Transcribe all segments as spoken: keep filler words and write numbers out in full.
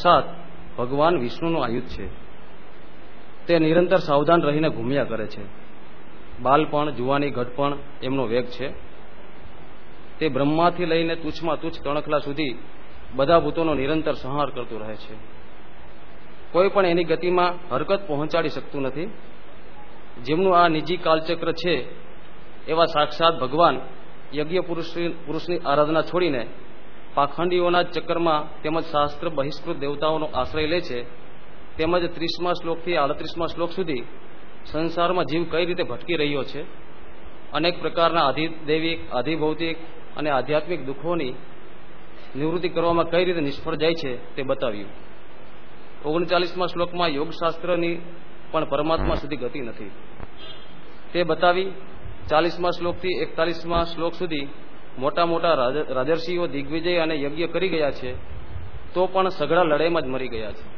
સાક્ષાત ભગવાન વિષ્ણુનું આયુધ છે. તે નિરંતર સાવધાન રહીને ઘૂમ્યા કરે છે. બાલપણ, જુવાની, ઘટપણ એમનો વેગ છે. તે બ્રહ્માથી લઈને તુચ્છમાં તુચ્છ તણખલા સુધી બધા ભૂતોનો નિરંતર સંહાર કરતું રહે છે. કોઈ પણ એની ગતિમાં હરકત પહોંચાડી શકતું નથી. જેમનું આ નિજી કાલચક્ર છે એવા સાક્ષાત ભગવાન યજ્ઞ પુરુષની આરાધના છોડીને પાખંડીઓના ચક્કરમાં તેમજ શાસ્ત્ર બહિષ્કૃત દેવતાઓનો આશ્રય લે છે. તેમજ ત્રીસમા શ્લોકથી આડત્રીસમા શ્લોક સુધી સંસારમાં જીવ કઈ રીતે ભટકી રહ્યો છે, અનેક પ્રકારના આધિદૈવિક, આધિભૌતિક અને આધ્યાત્મિક દુઃખોની નિવૃત્તિ કરવામાં કઈ રીતે નિષ્ફળ જાય છે તે બતાવ્યું. ઓગણચાલીસમા શ્લોકમાં યોગશાસ્ત્રની પણ પરમાત્મા સુધી ગતિ નથી તે બતાવી. ચાલીસમા શ્લોકથી એકતાલીસમા શ્લોક સુધી મોટા મોટા રાજર્ષિઓ દિગ્વિજય અને યજ્ઞ કરી ગયા છે, તો પણ સઘળા લડાઈમાં જ મરી ગયા છે.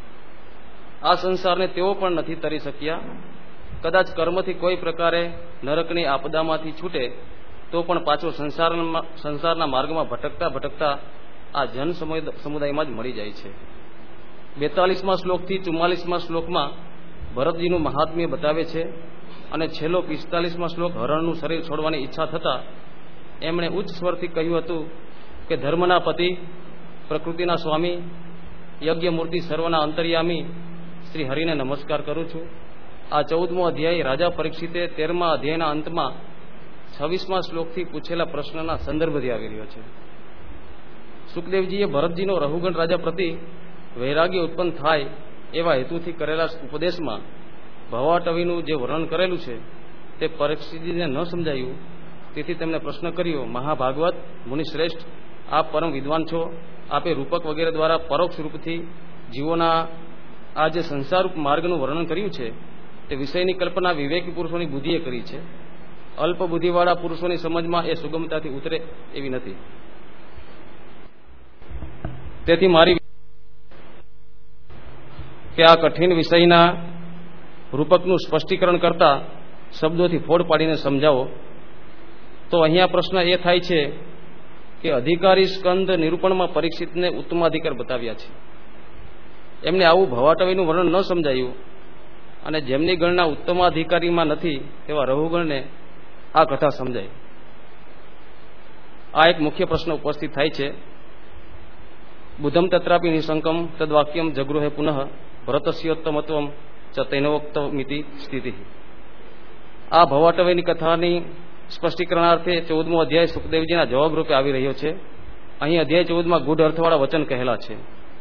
આ સંસારને તેઓ પણ નથી તરી શક્યા. કદાચ કર્મથી કોઈ પ્રકારે નરકની આપદામાંથી છૂટે તો પણ પાછો સંસારમાં સંસારના માર્ગમાં ભટકતા ભટકતા આ જન સમુદાયમાં જ મળી જાય છે. બેતાલીસમા શ્લોકથી ચુમ્માલીસમા શ્લોકમાં ભરતજીનું મહાત્મ્ય બતાવે છે અને છેલ્લો પિસ્તાલીસમા શ્લોક હરણનું શરીર છોડવાની ઈચ્છા થતાં એમણે ઉચ્ચ સ્વરથી કહ્યું હતું કે ધર્મના પતિ, પ્રકૃતિના સ્વામી, યજ્ઞ મૂર્તિ, સર્વના અંતર્યામી શ્રી હરિને નમસ્કાર કરું છું. આ ચૌદમો અધ્યાય રાજા પરીક્ષિતે તેરમા અધ્યાયના અંતમાં છવ્વીસમા શ્લોકથી પૂછેલા પ્રશ્નના સંદર્ભથી આવી રહ્યો છે. સુખદેવજીએ ભરતજીનો રહુગણ રાજા પ્રતિ વૈરાગ્ય ઉત્પન્ન થાય એવા હેતુથી કરેલા ઉપદેશમાં ભવાટવીનું જે વર્ણન કરેલું છે તે પરીક્ષિતજીને ન સમજાયું. તેથી તેમણે પ્રશ્ન કર્યો, મહાભાગવત મુનિશ્રેષ્ઠ, આપ પરમ વિદ્વાન છો. આપે રૂપક વગેરે દ્વારા પરોક્ષ રૂપથી જીવોના આ જે સંસારરૂપ માર્ગનું વર્ણન કર્યું છે તે વિષયની કલ્પના વિવેકી પુરુષોની બુદ્ધિએ કરી છે. અલ્પ બુદ્ધિવાળા પુરુષોની સમજમાં એ સુગમતાથી ઉતરે એવી નથી. તેથી મારી કે આ કઠિન વિષયના રૂપકનું સ્પષ્ટીકરણ કરતા શબ્દોથી ફોડ પાડીને સમજાવો. તો અહીંયા પ્રશ્ન એ થાય છે કે અધિકારી સ્કંદ નિરૂપણમાં પરીક્ષિતને ઉત્તમાધિકાર બતાવ્યા છે. એમને આવું ભવાટવીનું વર્ણન ન સમજાયું અને જેમની ગણના ઉત્તમાધિકારીમાં નથી તેવા રહુગણને આ કથા સમજાય. આ એક મુખ્ય પ્રશ્ન ઉપસ્થિત થાય છે. બુદ્ધમ તત્રાપી નિશંકમ તદ્વાક્યમ જગૃહે પુનઃ ભરતસ્યોત્તમત્વમ ચ તૈનવોક્તમિતિ સ્થિતિ. આ ભવાટવીની કથાની સ્પષ્ટીકરણાર્થે ચૌદમો અધ્યાય સુખદેવજીના જવાબ રૂપે આવી રહ્યો છે. અહીં અધ્યાય ચૌદમાં ગુઢ અર્થવાળા વચન કહેલા છે.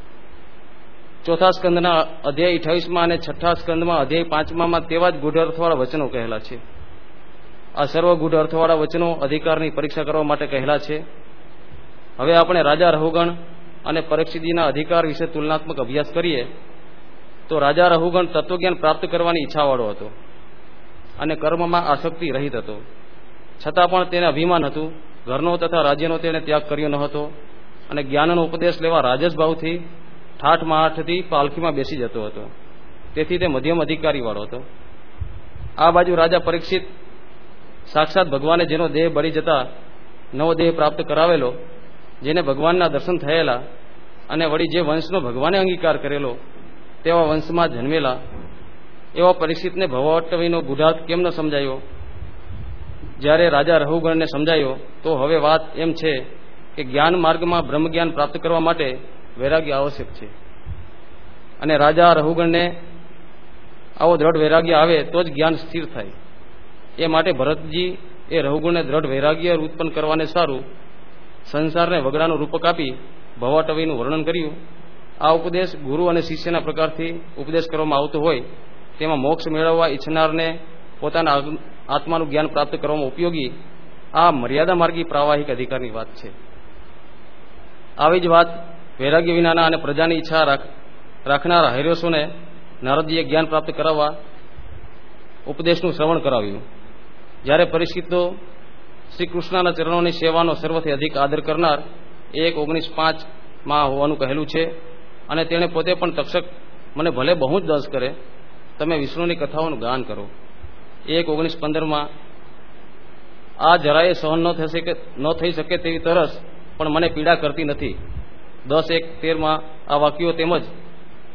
ચોથા સ્કંદના અધ્યાય અઠાવીસમાં અને છઠ્ઠા સ્કંદમાં અધ્યાય પાંચમામાં તેવા જ ગુઢ અર્થવાળા વચનો કહેલા છે. આ સર્વ ગુઢ અર્થવાળા વચનો અધિકારની પરીક્ષા કરવા માટે કહેલા છે. હવે આપણે રાજા રહુગણ અને પરીક્ષિતજીના અધિકાર વિશે તુલનાત્મક અભ્યાસ કરીએ તો રાજા રહુગણ તત્વજ્ઞાન પ્રાપ્ત કરવાની ઈચ્છાવાળો હતો અને કર્મમાં આસક્તિ રહિત હતો. છતાં પણ તેને અભિમાન હતું. ઘરનો તથા રાજ્યનો તેને ત્યાગ કર્યો ન હતો અને જ્ઞાનનો ઉપદેશ લેવા રાજસ ભાવથી ઠાઠ માઠથી પાલખીમાં બેસી જતો હતો. તેથી તે મધ્યમ અધિકારીવાળો હતો. આ બાજુ રાજા પરીક્ષિત સાક્ષાત ભગવાને જેનો દેહ બળી જતા નવો દેહ પ્રાપ્ત કરાવેલો, જેને ભગવાનના દર્શન થયેલા અને વળી જે વંશનો ભગવાને અંગીકાર કરેલો તેવા વંશમાં જન્મેલા એવા પરીક્ષિતને ભવાટવીનો ગુઢાર્થ કેમ ન સમજાયો? જ્યારે રાજા રહુગણને સમજાયો તો હવે વાત એમ છે કે જ્ઞાન માર્ગમાં બ્રહ્મ જ્ઞાન પ્રાપ્ત કરવા માટે વૈરાગ્ય આવશ્યક છે અને રાજા રહુગણને આવો દ્રઢ વૈરાગ્ય આવે તો જ જ્ઞાન સ્થિર થાય. એ માટે ભરતજી એ રહુગણને દ્રઢ વૈરાગ્ય ઉત્પન્ન કરવાને સારું સંસારને વગડાનું રૂપક આપી ભવાટવીનું વર્ણન કર્યું. આ ઉપદેશ ગુરુ અને શિષ્યના પ્રકારથી ઉપદેશ કરવામાં આવતો હોય તેમાં મોક્ષ મેળવવા ઈચ્છનારને પોતાના આત્માનું જ્ઞાન પ્રાપ્ત કરવામાં ઉપયોગી આ મર્યાદા માર્ગી પ્રાવાહિક અધિકારની વાત છે. આવી જ વાત વૈરાગ્ય વિનાના અને પ્રજાની ઈચ્છા રાખનારા હૈર્યોસોને નારદજીએ જ્ઞાન પ્રાપ્ત કરાવવા ઉપદેશનું શ્રવણ કરાવ્યું. જ્યારે પરીક્ષિતો શ્રી કૃષ્ણના ચરણોની સેવાનો સર્વથી અધિક આદર કરનાર એક ઓગણીસ પાંચમાં હોવાનું કહેલું છે અને તેણે પોતે પણ તક્ષક મને ભલે બહુ જ દસ કરે, તમે વિષ્ણુની કથાઓનું ગાન કરો. એક ઓગણીસ પંદરમાં આ જરાએ સહન ન થશે કે ન થઈ શકે તેવી તરસ પણ મને પીડા કરતી નથી. દસ એક તેરમાં આ વાક્યો તેમજ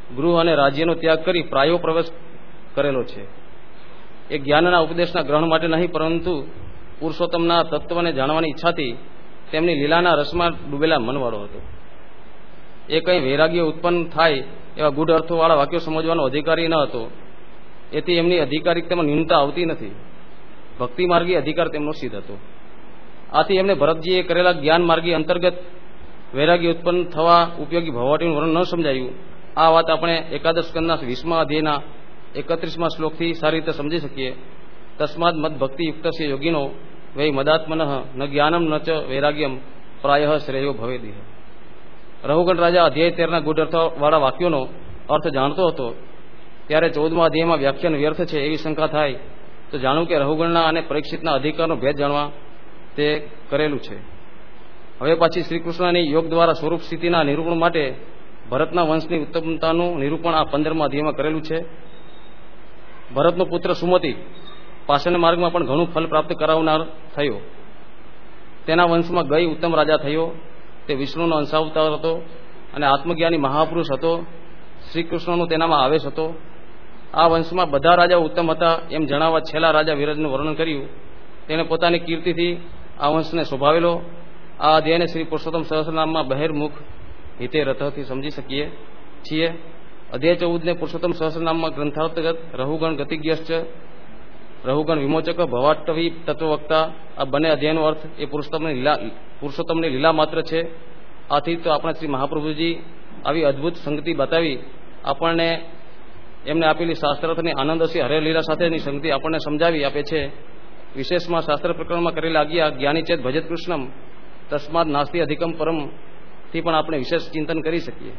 ગૃહ અને રાજ્યનો ત્યાગ કરી પ્રાયો પ્રવેશ કરેલો છે. એ જ્ઞાનના ઉપદેશના ગ્રહણ માટે નહીં, પરંતુ પુરુષોત્તમના તત્વને જાણવાની ઈચ્છાથી તેમની લીલાના રસમાં ડૂબેલા મનવાળો હતો. એ કંઈ વૈરાગ્ય ઉત્પન્ન થાય એવા ગૂઢ અર્થોવાળા વાક્યો સમજવાનો અધિકારી ન હતો. એથી એમની અધિકારિકતામાં ન્યૂનતા આવતી નથી. ભક્તિ માર્ગી અધિકાર તેમનો સિદ્ધ હતો. આથી એમને ભરતજીએ કરેલા જ્ઞાન માર્ગી અંતર્ગત વૈરાગ્ય ઉત્પન્ન થવા ઉપયોગી ભવાટીનું વર્ણન ન સમજાયું. આ વાત આપણે એકાદશ સ્કંદના વીસમા અધ્યાયના એકત્રીસમા શ્લોકથી સારી રીતે સમજી શકીએ. તસ્માદ મદ ભક્તિ યુક્તસ્ય યોગીનો વૈ મદાત્મન ન જ્ઞાનમ ન ચ વૈરાગ્યમ પ્રાય શ્રેયો ભવેદિહ. રહુગણ રાજા અધ્યાય તેરના ગુઢ અર્થવાળા વાક્યોનો અર્થ જાણતો હતો ત્યારે ચૌદમા અધ્યાયમાં વ્યાખ્યાન વ્યર્થ છે એવી શંકા થાય તો જાણું કે રહુગણના અને પરીક્ષિતના અધિકારનો ભેદ જાણવા તે કરેલું છે. હવે પાછી શ્રીકૃષ્ણની યોગ દ્વારા સ્વરૂપ સ્થિતિના નિરૂપણ માટે ભરતના વંશની ઉત્તમતાનું નિરૂપણ આ પંદરમા અધ્યાયમાં કરેલું છે. ભરતનો પુત્ર સુમતિ પાષાણ માર્ગમાં પણ ઘણું ફલ પ્રાપ્ત કરાવનાર થયો. તેના વંશમાં ગઈ ઉત્તમ રાજા થયો. તે વિષ્ણુનો અંશાવતાર હતો અને આત્મજ્ઞાની મહાપુરુષ હતો. શ્રીકૃષ્ણનો તેનામાં આવેશ હતો. આ વંશમાં બધા રાજાઓ ઉત્તમ હતા એમ જણાવવા છેલ્લા રાજા વિરજનું વર્ણન કર્યું. તેણે પોતાની કીર્તિથી આ વંશને શોભાવેલો. આ અધ્યાયને શ્રી પુરુષોત્તમ સહસ્રનામમાં બહિર્મુખ હિતે રથથી સમજી શકીએ છીએ. અધ્યાય ચૌદને પુરુષોત્તમ સહસ્રનામમાં ગ્રંથાંતર્ગત રહુગણ ગતિજ્ઞશ્ચ, રહુગણ વિમોચક, ભવાટવી તત્વવક્તા આ બંને અધ્યાયનો અર્થ એ પુરુષોત્તમની લીલા પુરુષોત્તમની લીલા માત્ર છે. આથી તો આપણા શ્રી મહાપ્રભુજી આવી અદ્ભુત સંગતિ બતાવી આપણને એમને આપેલી શાસ્ત્રાર્થની આનંદ હસી હરે લીલા સાથેની સંગતિ આપણને સમજાવી આપે છે. વિશેષમાં શાસ્ત્ર પ્રકરણમાં કરેલા આજ્ઞા જ્ઞાની ચેત ભજત કૃષ્ણમ તસ્માદ નાસ્તિ અધિકમ પરમ થી પણ આપણે વિશેષ ચિંતન કરી શકીએ.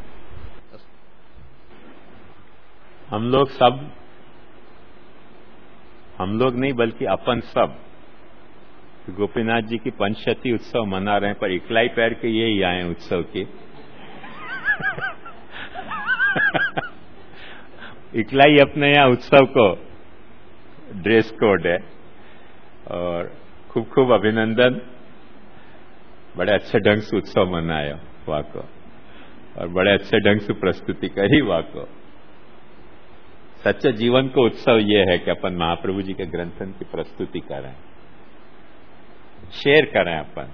हम लोग सब हम लोग नहीं बल्कि अपन सब गोपीनाथ जी की पंचशती उत्सव मना रहे हैं, पर इकलाई पैर के ये ही आए उत्सव के इकलाई अपने यहाँ उत्सव को ड्रेस कोड है और खूब खूब अभिनंदन. बड़े अच्छे ढंग से उत्सव मनाया वहाँ को और बड़े अच्छे ढंग से प्रस्तुति करी वहाँ को. सच्चे जीवन को उत्सव ये है कि अपन महाप्रभु जी के ग्रंथन की प्रस्तुति करें, शेयर करें अपन.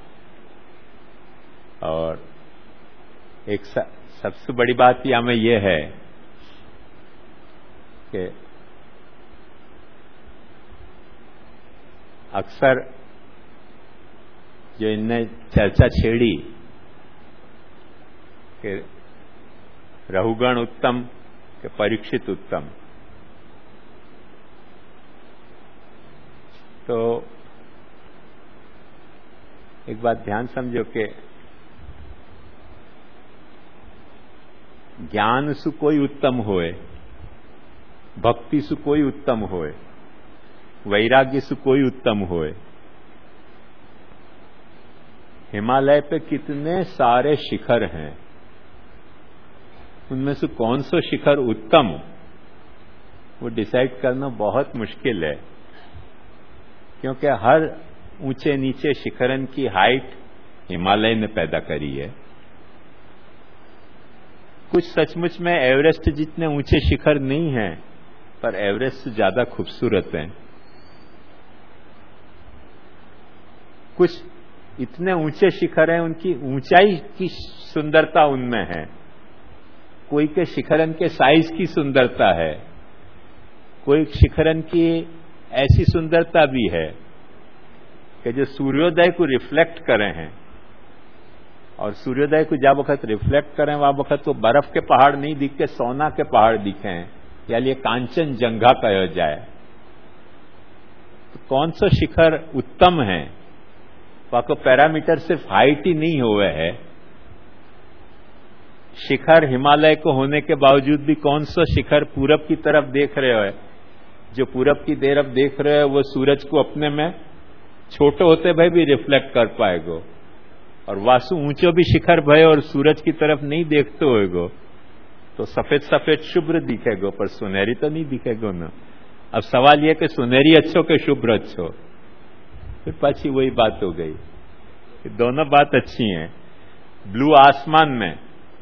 और एक सबसे बड़ी बात यहाँ में ये है कि अक्सर जो इनने चर्चा छेड़ी कि रहूगण उत्तम कि परीक्षित उत्तम, तो एक बात ध्यान समझो कि ज्ञान सु कोई उत्तम होए, भक्ति सु कोई उत्तम होए, वैराग्य सु कोई उत्तम होए. हिमालय पे कितने सारे शिखर हैं, उनमें से कौन सा शिखर उत्तम वो डिसाइड करना बहुत मुश्किल है, क्योंकि हर ऊंचे नीचे शिखरन की हाइट हिमालय ने पैदा करी है. कुछ सचमुच में एवरेस्ट जितने ऊंचे शिखर नहीं हैं, पर एवरेस्ट से ज्यादा खूबसूरत हैं. कुछ इतने ऊंचे शिखर हैं, उनकी ऊंचाई की सुंदरता उनमें है. कोई के शिखरन के साइज की सुंदरता है, कोई शिखरन की ऐसी सुंदरता भी है कि जो सूर्योदय को रिफ्लेक्ट करे हैं. और सूर्योदय को जब वक्त रिफ्लेक्ट करें वह वक्त वो बर्फ के पहाड़ नहीं दिखे, सोना के पहाड़ दिखे हैं, या लिए कांचन जंगा कहा जाए. तो कौन सा शिखर उत्तम है, वह को पैरामीटर सिर्फ हाइट ही नहीं हुए है. शिखर हिमालय को होने के बावजूद भी कौन सा शिखर पूरब की तरफ देख रहे हो, जो पूरब की तरफ देख रहे हो वो सूरज को अपने में छोटे होते भाई भी रिफ्लेक्ट कर पाएगो. और वासु ऊंचो भी शिखर भय और सूरज की तरफ नहीं देखते होएगो तो सफेद सफेद शुभ्र दिखेगो, पर सुनहरी तो नहीं दिखेगो ना. अब सवाल यह कि सुनहरी अच्छो के शुभ्र अच्छो, फिर पाछी वही बात हो गई. दोनों बात अच्छी हैं. ब्लू आसमान में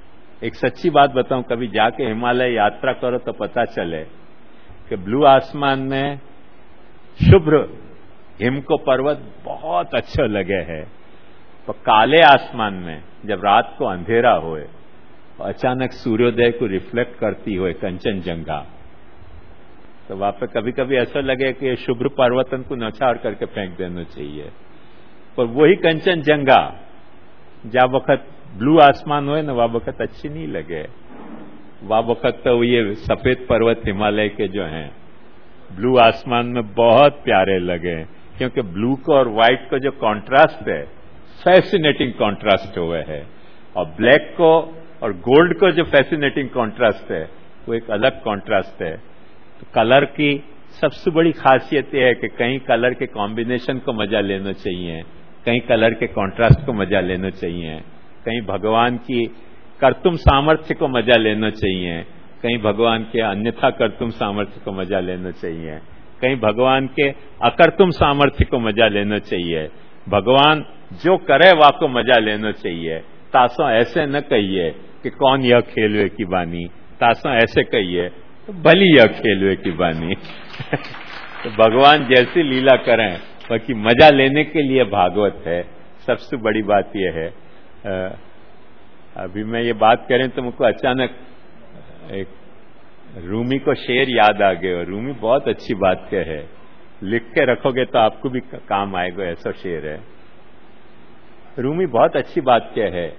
एक सच्ची बात बताऊं, कभी जाके हिमालय यात्रा करो तो पता चले कि ब्लू आसमान में शुभ्र हिम को पर्वत बहुत अच्छे लगे है, तो काले आसमान में जब रात को अंधेरा होए, अचानक सूर्योदय को रिफ्लेक्ट करती हुए कंचनजंगा, तो वहां पे कभी कभी ऐसा लगे कि शुभ्र पर्वतन को नौछाड़ करके फेंक देना चाहिए। पर वही कंचनजंगा जब वक्त ब्लू आसमान होए ना, वह वक्त अच्छी नहीं लगे। वह वक्त तो ये सफेद पर्वत हिमालय के जो हैं ब्लू आसमान में बहुत प्यारे लगे, क्योंकि ब्लू को और व्हाइट को जो कॉन्ट्रास्ट है, फैसिनेटिंग कॉन्ट्रास्ट हुए है, और ब्लैक को और गोल्ड को जो फैसिनेटिंग कॉन्ट्रास्ट है वो एक अलग कॉन्ट्रास्ट है। तो कलर की सबसे बड़ी खासियत यह है कि कहीं कलर के कॉम्बिनेशन को मजा लेना चाहिए, कहीं कलर के कॉन्ट्रास्ट को मजा लेना चाहिए, कहीं भगवान की कर्तुम सामर्थ्य को मजा लेना चाहिए, कहीं भगवान के अन्यथा कर्तुम सामर्थ्य को मजा लेना चाहिए, कहीं भगवान के अकर्तुम सामर्थ्य को मजा लेना चाहिए। भगवान जो करे वा को मजा लेना चाहिए। तासों ऐसे न कहिए कि कौन यह खेलवे की बानी, तासों ऐसे कहिए तो भली यह खेलवे की बानी। तो भगवान जैसी लीला करें, बाकी मजा लेने के लिए भागवत है। सबसे बड़ी बात यह है, आ, अभी मैं ये बात करें तो मुझको अचानक एक रूमी को शेर याद आ गया। रूमी बहुत अच्छी बात कह है, लिख के रखोगे तो आपको भी काम आएगा, ऐसा शेर है। रूमी बहुत अच्छी बात कह है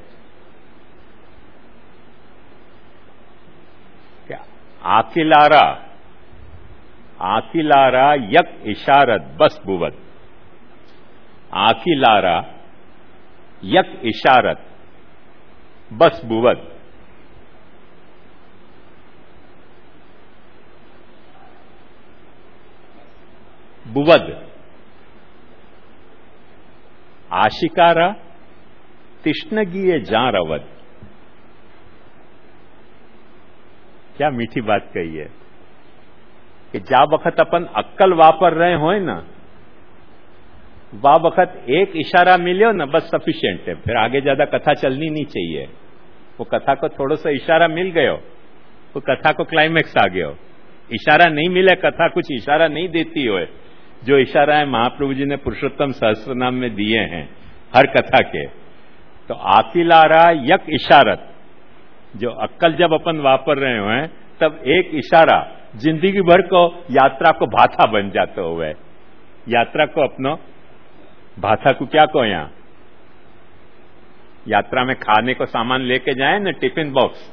कि आकिलारा आकिलारा यक इशारत बस बुवत, आकिलारा यक इशारत बस बुवत। बुवद आशिकारा तिष्णगीय जां रवद। क्या मीठी बात कही है कि जा वक्त अपन अक्कल वापर रहे हो ना, वा वक्त एक इशारा मिले ना बस सफिशिएंट है, फिर आगे ज्यादा कथा चलनी नहीं चाहिए। वो कथा को थोड़ा सा इशारा मिल गयो, वो कथा को क्लाइमेक्स आ गयो। इशारा नहीं मिले, कथा कुछ इशारा नहीं देती हो, जो इशारा है महाप्रभु जी ने पुरुषोत्तम सहस्त्रनाम में दिए हैं हर कथा के। तो आकिलारा यक इशारत, जो अक्कल जब अपन वापर रहे हुए हैं तब एक इशारा जिंदगी भर को यात्रा को भाथा बन जाते हुए। यात्रा को अपनो भाथा को क्या को, यहां यात्रा में खाने को सामान लेके जाए ना, टिफिन बॉक्स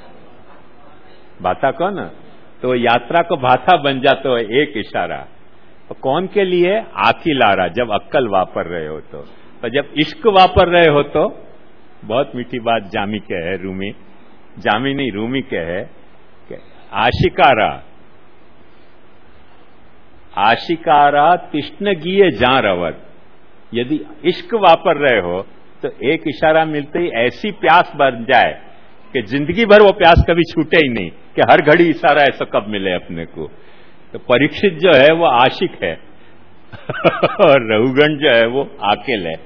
भाथा को ना, तो यात्रा को भाथा बन जाते हुए एक इशारा। तो कौन के लिए? आकिलारा, जब अक्कल वापर रहे हो तो। तो जब इश्क वापर रहे हो तो बहुत मीठी बात जामी के है, रूमी जामी नहीं रूमी के है कि आशिकारा आशिकारा तिष्णगीय जां रवत। यदि इश्क वापर रहे हो तो एक इशारा मिलते ही ऐसी प्यास बन जाए कि जिंदगी भर वो प्यास कभी छूटे ही नहीं, कि हर घड़ी इशारा ऐसा कब मिले अपने को। तो परीक्षित जो है वो आशिक है और रघुगण जो है वो आकिल है।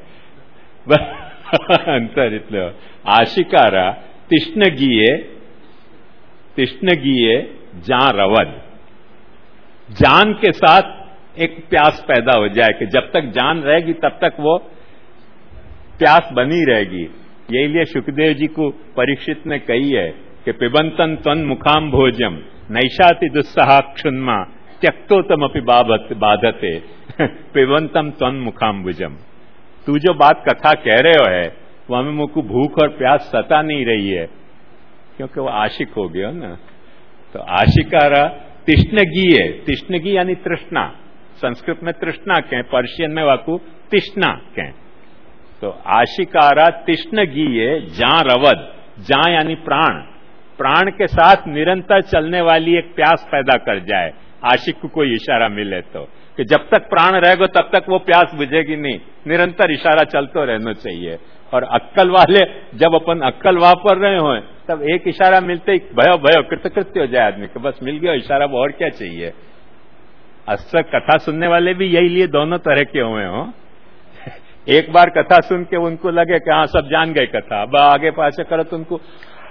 अंतर इतने आशिकारा तिष्णगीय तिष्णगीय जां रवद। जान के साथ एक प्यास पैदा हो जाए कि जब तक जान रहेगी तब तक वो प्यास बनी रहेगी। यही लिए सुखदेव जी को परीक्षित ने कही है कि पिबंतन त्वन मुखाम भोजम नैषाति दुस्सहा क्षुन्मा त्यक्तोतमपि बाधते पिबंतम त्वन मुखाम भुजम। तू जो बात कथा कह रहे हो है वो हमें मुझको भूख और प्यास सता नहीं रही है, क्योंकि वो आशिक हो गया ना। तो आशिकारा तिष्णगीय, तिष्णगी यानी तृष्णा, संस्कृत में तृष्णा कहें, पर्शियन में वाकु तिष्णा कहें। तो आशिकारा तिष्णगीय जां रवद, जां यानी प्राण, प्राण के साथ निरंतर चलने वाली एक प्यास पैदा कर जाए। आशिक को कोई इशारा मिले तो, कि जब तक प्राण रहेगा तब तक वो प्यास बुझेगी नहीं, निरंतर इशारा चलते रहना चाहिए। और अक्कल वाले जब अपन अक्कल वापर रहे हो तब एक इशारा मिलते ही भयो भयो कृतकृत्य हो जाए आदमी, कि बस मिल गया इशारा, वो और क्या चाहिए। अक्सर कथा सुनने वाले भी यही लिए दोनों तरह के हुए हो। एक बार कथा सुन के उनको लगे कि हाँ सब जान गए कथा, अब आगे पाछे करो तो उनको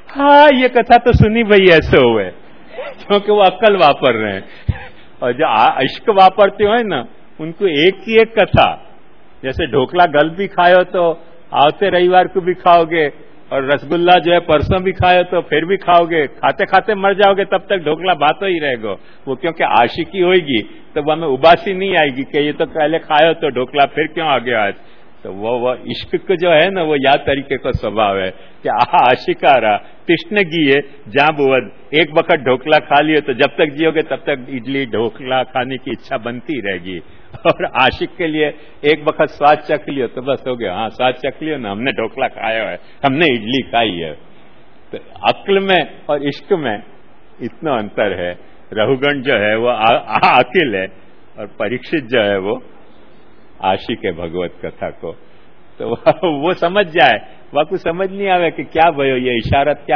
हाँ ये कथा तो सुनी भाई ऐसे हुए, क्योंकि वो अक्ल वापर रहे हैं। और जो इश्क वापरते हो ना उनको एक की एक कथा, जैसे ढोकला गल भी खाओ तो आवते रविवार को भी खाओगे, और रसगुल्ला जो है परसों भी खाओ तो फिर भी खाओगे, खाते खाते मर जाओगे तब तक ढोकला बात ही रहेगा। वो क्योंकि आशिकी होगी तो वो हमें उबासी नहीं आएगी कि ये तो पहले खाओ तो ढोकला फिर क्यों आ गया आज। तो वो वो इश्क को जो है ना वो या तरीके का स्वभाव है कि आशिकारा तिष्ण गिए जहां बुवद, एक बखत ढोकला खा लिए तो जब तक जियोगे तब तक इडली ढोकला खाने की इच्छा बनती रहेगी। और आशिक के लिए एक बखत स्वाद चख लियो तो बस हो गया, हाँ स्वाद चख लियो ना, हमने ढोकला खाया है, हमने इडली खाई है। तो अक्ल में और इश्क में इतना अंतर है। रघुगण जो है वो अकिल है और परीक्षित जो है वो आशिक है भगवत कथा को। तो वो समझ जाए, वह कुछ समझ नहीं आवे कि क्या भयो ये इशारत क्या